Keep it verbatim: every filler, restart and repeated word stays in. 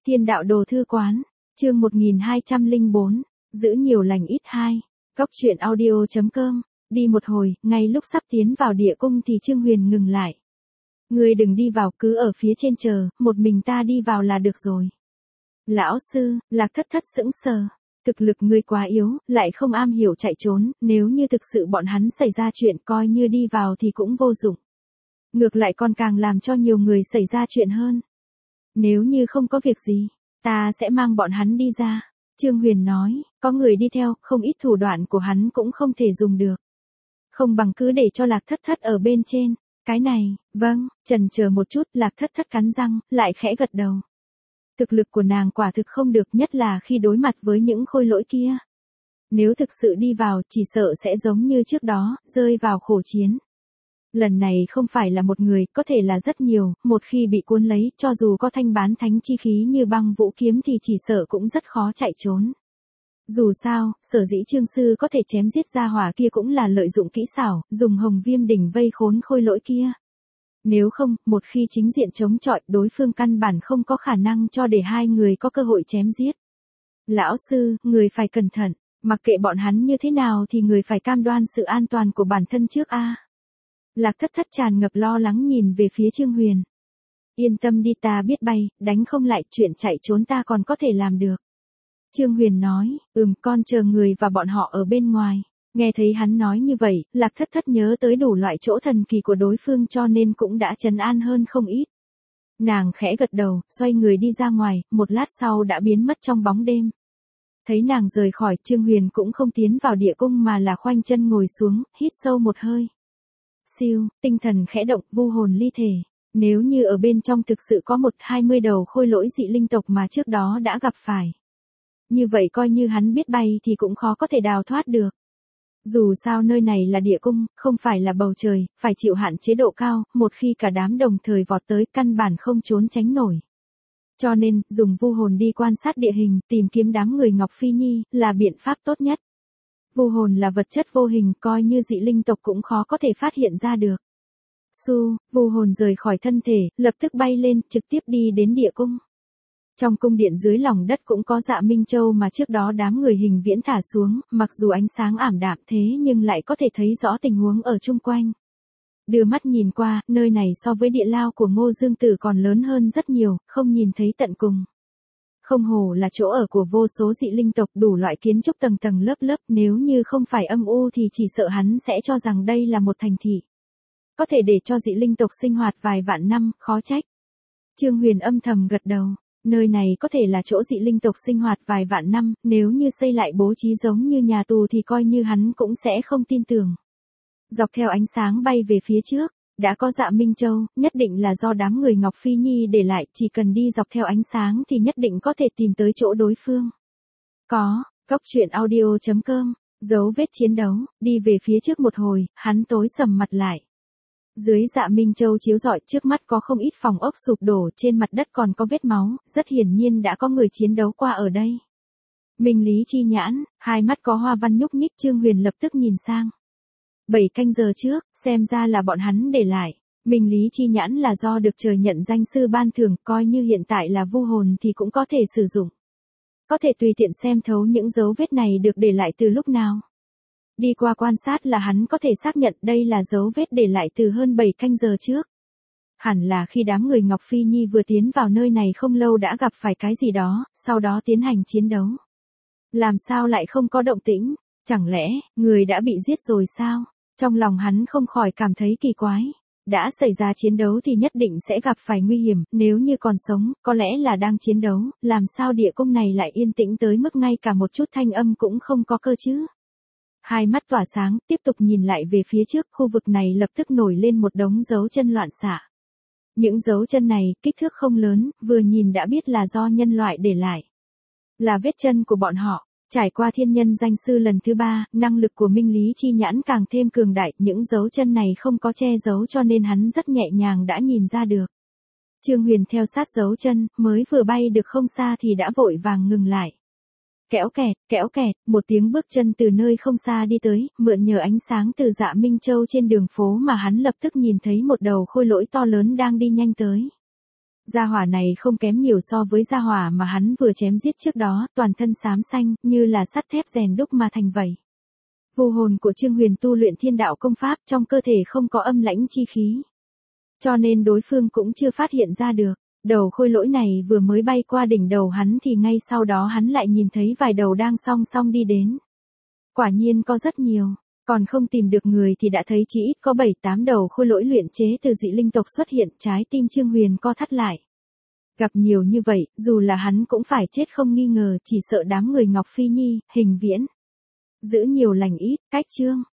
Thiên đạo đồ thư quán, chương một nghìn hai trăm lẻ bốn, giữ nhiều lành ít hai, góc truyện audio chấm com, đi một hồi, ngay lúc sắp tiến vào địa cung thì Trương Huyền ngừng lại. Ngươi đừng đi vào, cứ ở phía trên chờ, một mình ta đi vào là được rồi. Lão sư, Lạc Thất Thất sững sờ, thực lực ngươi quá yếu, lại không am hiểu chạy trốn, nếu như thực sự bọn hắn xảy ra chuyện coi như đi vào thì cũng vô dụng. Ngược lại còn càng làm cho nhiều người xảy ra chuyện hơn. Nếu như không có việc gì, ta sẽ mang bọn hắn đi ra. Trương Huyền nói, có người đi theo, không ít thủ đoạn của hắn cũng không thể dùng được. Không bằng cứ để cho Lạc Thất Thất ở bên trên. Cái này, vâng, chần chờ một chút, Lạc Thất Thất cắn răng, lại khẽ gật đầu. Thực lực của nàng quả thực không được, nhất là khi đối mặt với những khôi lỗi kia. Nếu thực sự đi vào, chỉ sợ sẽ giống như trước đó, rơi vào khổ chiến. Lần này không phải là một người, có thể là rất nhiều, một khi bị cuốn lấy, cho dù có thanh bán thánh chi khí như băng vũ kiếm thì chỉ sợ cũng rất khó chạy trốn. Dù sao, sở dĩ Trương Sư có thể chém giết ra hỏa kia cũng là lợi dụng kỹ xảo, dùng hồng viêm đỉnh vây khốn khôi lỗi kia. Nếu không, một khi chính diện chống chọi, đối phương căn bản không có khả năng cho để hai người có cơ hội chém giết. Lão sư, người phải cẩn thận, mặc kệ bọn hắn như thế nào thì người phải cam đoan sự an toàn của bản thân trước a. Lạc Thất Thất tràn ngập lo lắng nhìn về phía Trương Huyền. Yên tâm đi, ta biết bay, đánh không lại, chuyện chạy trốn ta còn có thể làm được. Trương Huyền nói, ừm, con chờ người và bọn họ ở bên ngoài. Nghe thấy hắn nói như vậy, Lạc Thất Thất nhớ tới đủ loại chỗ thần kỳ của đối phương cho nên cũng đã trấn an hơn không ít. Nàng khẽ gật đầu, xoay người đi ra ngoài, một lát sau đã biến mất trong bóng đêm. Thấy nàng rời khỏi, Trương Huyền cũng không tiến vào địa cung mà là khoanh chân ngồi xuống, hít sâu một hơi. Siêu, tinh thần khẽ động, vu hồn ly thể. Nếu như ở bên trong thực sự có một hai mươi đầu khôi lỗi dị linh tộc mà trước đó đã gặp phải. Như vậy coi như hắn biết bay thì cũng khó có thể đào thoát được. Dù sao nơi này là địa cung, không phải là bầu trời, phải chịu hạn chế độ cao, một khi cả đám đồng thời vọt tới căn bản không trốn tránh nổi. Cho nên, dùng vu hồn đi quan sát địa hình, tìm kiếm đám người Ngọc Phi Nhi, là biện pháp tốt nhất. Vu hồn là vật chất vô hình, coi như dị linh tộc cũng khó có thể phát hiện ra được. Su, vu hồn rời khỏi thân thể, lập tức bay lên, trực tiếp đi đến địa cung. Trong cung điện dưới lòng đất cũng có Dạ Minh Châu mà trước đó đám người Hình Viễn thả xuống, mặc dù ánh sáng ảm đạm thế nhưng lại có thể thấy rõ tình huống ở chung quanh. Đưa mắt nhìn qua, nơi này so với địa lao của Ngô Dương Tử còn lớn hơn rất nhiều, không nhìn thấy tận cùng. Không hổ là chỗ ở của vô số dị linh tộc, đủ loại kiến trúc tầng tầng lớp lớp, nếu như không phải âm u thì chỉ sợ hắn sẽ cho rằng đây là một thành thị. Có thể để cho dị linh tộc sinh hoạt vài vạn năm, khó trách. Trương Huyền âm thầm gật đầu, nơi này có thể là chỗ dị linh tộc sinh hoạt vài vạn năm, nếu như xây lại bố trí giống như nhà tù thì coi như hắn cũng sẽ không tin tưởng. Dọc theo ánh sáng bay về phía trước. Đã có Dạ Minh Châu, nhất định là do đám người Ngọc Phi Nhi để lại, chỉ cần đi dọc theo ánh sáng thì nhất định có thể tìm tới chỗ đối phương. Có, góc truyện audio chấm com, dấu vết chiến đấu, đi về phía trước một hồi, hắn tối sầm mặt lại. Dưới Dạ Minh Châu chiếu rọi, trước mắt có không ít phòng ốc sụp đổ, trên mặt đất còn có vết máu, rất hiển nhiên đã có người chiến đấu qua ở đây. Minh Lý chi nhãn, hai mắt có hoa văn nhúc nhích, Trương Huyền lập tức nhìn sang. Bảy canh giờ trước, xem ra là bọn hắn để lại. Minh Lý chi nhãn là do được trời nhận danh sư ban thưởng, coi như hiện tại là vu hồn thì cũng có thể sử dụng. Có thể tùy tiện xem thấu những dấu vết này được để lại từ lúc nào. Đi qua quan sát là hắn có thể xác nhận đây là dấu vết để lại từ hơn bảy canh giờ trước. Hẳn là khi đám người Ngọc Phi Nhi vừa tiến vào nơi này không lâu đã gặp phải cái gì đó, sau đó tiến hành chiến đấu. Làm sao lại không có động tĩnh? Chẳng lẽ, người đã bị giết rồi sao? Trong lòng hắn không khỏi cảm thấy kỳ quái. Đã xảy ra chiến đấu thì nhất định sẽ gặp phải nguy hiểm, nếu như còn sống, có lẽ là đang chiến đấu, làm sao địa cung này lại yên tĩnh tới mức ngay cả một chút thanh âm cũng không có cơ chứ? Hai mắt tỏa sáng, tiếp tục nhìn lại về phía trước, khu vực này lập tức nổi lên một đống dấu chân loạn xạ. Những dấu chân này, kích thước không lớn, vừa nhìn đã biết là do nhân loại để lại. Là vết chân của bọn họ. Trải qua thiên nhân danh sư lần thứ ba, năng lực của Minh Lý chi nhãn càng thêm cường đại, những dấu chân này không có che giấu cho nên hắn rất nhẹ nhàng đã nhìn ra được. Trương Huyền theo sát dấu chân, mới vừa bay được không xa thì đã vội vàng ngừng lại. Kéo kẹt, kéo kẹt, một tiếng bước chân từ nơi không xa đi tới, mượn nhờ ánh sáng từ Dạ Minh Châu trên đường phố mà hắn lập tức nhìn thấy một đầu khôi lỗi to lớn đang đi nhanh tới. Gia hỏa này không kém nhiều so với gia hỏa mà hắn vừa chém giết trước đó, toàn thân xám xanh, như là sắt thép rèn đúc mà thành vậy. Vô hồn của Trương Huyền tu luyện thiên đạo công pháp, trong cơ thể không có âm lãnh chi khí. Cho nên đối phương cũng chưa phát hiện ra được. Đầu khôi lỗi này vừa mới bay qua đỉnh đầu hắn thì ngay sau đó hắn lại nhìn thấy vài đầu đang song song đi đến. Quả nhiên có rất nhiều, còn không tìm được người thì đã thấy chỉ ít có bảy tám đầu khôi lỗi luyện chế từ dị linh tộc xuất hiện, trái tim Trương Huyền co thắt lại. Gặp nhiều như vậy, dù là hắn cũng phải chết không nghi ngờ, chỉ sợ đám người Ngọc Phi Nhi, Hình Viễn. Giữ nhiều lành ít, cách Trương